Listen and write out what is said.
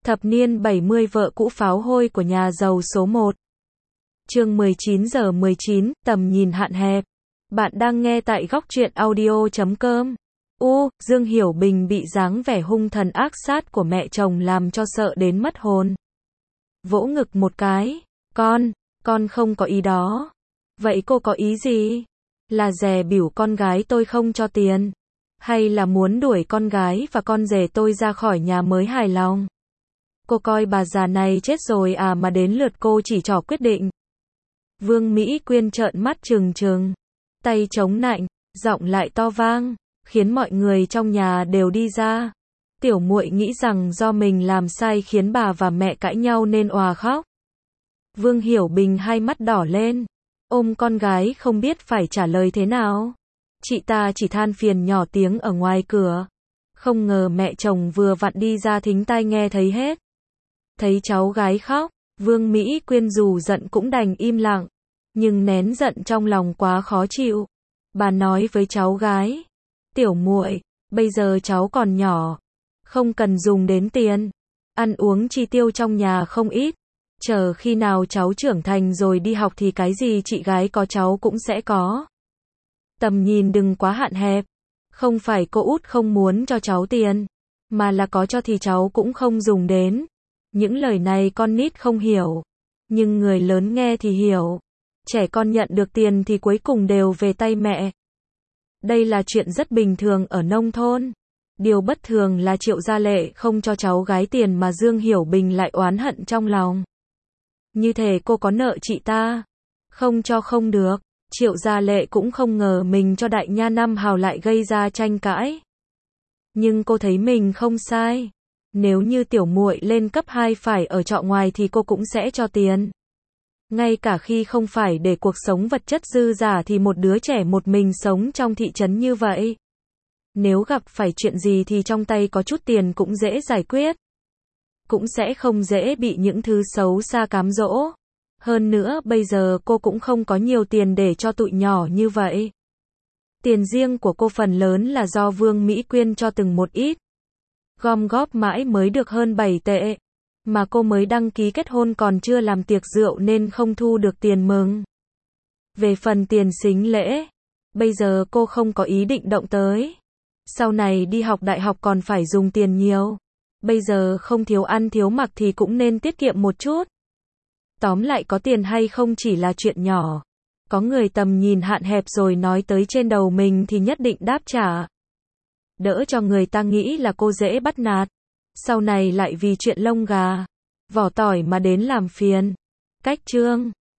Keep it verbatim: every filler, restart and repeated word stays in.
Thập niên bảy mươi vợ cũ pháo hôi của nhà giàu số một. Chương mười chín giờ mười chín, tầm nhìn hạn hẹp. Bạn đang nghe tại góc truyện audio chấm com. U, Dương Hiểu Bình bị dáng vẻ hung thần ác sát của mẹ chồng làm cho sợ đến mất hồn. Vỗ ngực một cái. Con, con không có ý đó. Vậy cô có ý gì? Là dè bỉu con gái tôi không cho tiền? Hay là muốn đuổi con gái và con rể tôi ra khỏi nhà mới hài lòng? Cô coi bà già này chết rồi à mà đến lượt cô chỉ trỏ quyết định. Vương Mỹ Quyên trợn mắt trừng trừng, tay chống nạnh, giọng lại to vang, khiến mọi người trong nhà đều đi ra. Tiểu muội nghĩ rằng do mình làm sai khiến bà và mẹ cãi nhau nên òa khóc. Vương Hiểu Bình hai mắt đỏ lên, ôm con gái không biết phải trả lời thế nào. Chị ta chỉ than phiền nhỏ tiếng ở ngoài cửa. Không ngờ mẹ chồng vừa vặn đi ra thính tai nghe thấy hết. Thấy cháu gái khóc, Vương Mỹ Quyên dù giận cũng đành im lặng, nhưng nén giận trong lòng quá khó chịu. Bà nói với cháu gái, tiểu muội, bây giờ cháu còn nhỏ, không cần dùng đến tiền, ăn uống chi tiêu trong nhà không ít, chờ khi nào cháu trưởng thành rồi đi học thì cái gì chị gái có cháu cũng sẽ có. Tầm nhìn đừng quá hạn hẹp, không phải cô út không muốn cho cháu tiền, mà là có cho thì cháu cũng không dùng đến. Những lời này con nít không hiểu, nhưng người lớn nghe thì hiểu. Trẻ con nhận được tiền thì cuối cùng đều về tay mẹ. Đây là chuyện rất bình thường ở nông thôn. Điều bất thường là Triệu Gia Lệ không cho cháu gái tiền mà Dương Hiểu Bình lại oán hận trong lòng. Như thể cô có nợ chị ta. Không cho không được. Triệu Gia Lệ cũng không ngờ mình cho đại nha năm hào lại gây ra tranh cãi. Nhưng cô thấy mình không sai. Nếu như tiểu muội lên cấp hai phải ở trọ ngoài thì cô cũng sẽ cho tiền. Ngay cả khi không phải để cuộc sống vật chất dư dả thì một đứa trẻ một mình sống trong thị trấn như vậy. Nếu gặp phải chuyện gì thì trong tay có chút tiền cũng dễ giải quyết. Cũng sẽ không dễ bị những thứ xấu xa cám dỗ. Hơn nữa bây giờ cô cũng không có nhiều tiền để cho tụi nhỏ như vậy. Tiền riêng của cô phần lớn là do Vương Mỹ Quyên cho từng một ít. Gom góp mãi mới được hơn bảy tệ. Mà cô mới đăng ký kết hôn còn chưa làm tiệc rượu nên không thu được tiền mừng. Về phần tiền sính lễ, bây giờ cô không có ý định động tới. Sau này đi học đại học còn phải dùng tiền nhiều. Bây giờ không thiếu ăn thiếu mặc thì cũng nên tiết kiệm một chút. Tóm lại có tiền hay không chỉ là chuyện nhỏ. Có người tầm nhìn hạn hẹp rồi nói tới trên đầu mình thì nhất định đáp trả. Đỡ cho người ta nghĩ là cô dễ bắt nạt. Sau này lại vì chuyện lông gà, vỏ tỏi mà đến làm phiền. Cách chương